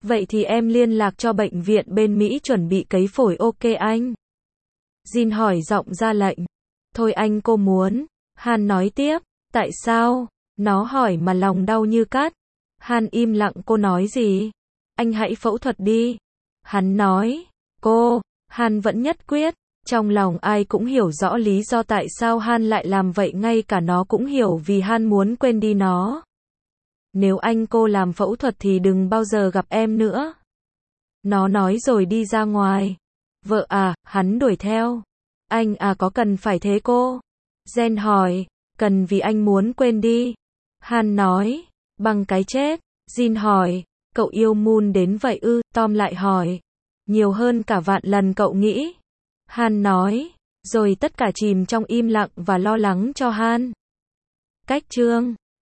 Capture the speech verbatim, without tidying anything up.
Vậy thì em liên lạc cho bệnh viện bên Mỹ chuẩn bị cấy phổi ok anh. Jin hỏi giọng ra lệnh. Thôi anh cô muốn. Han nói tiếp. Tại sao? Nó hỏi mà lòng đau như cắt. Han im lặng cô nói gì? Anh hãy phẫu thuật đi. Hắn nói. Cô. Han vẫn nhất quyết. Trong lòng ai cũng hiểu rõ lý do tại sao Han lại làm vậy, ngay cả nó cũng hiểu vì Han muốn quên đi nó. Nếu anh cô làm phẫu thuật thì đừng bao giờ gặp em nữa. Nó nói rồi đi ra ngoài. Vợ à, hắn đuổi theo. Anh à có cần phải thế cô? Jen hỏi. Cần vì anh muốn quên đi. Han nói. Bằng cái chết. Jin hỏi. Cậu yêu Moon đến vậy ư? Tom lại hỏi. Nhiều hơn cả vạn lần cậu nghĩ. Han nói. Rồi tất cả chìm trong im lặng và lo lắng cho Han. Cách chương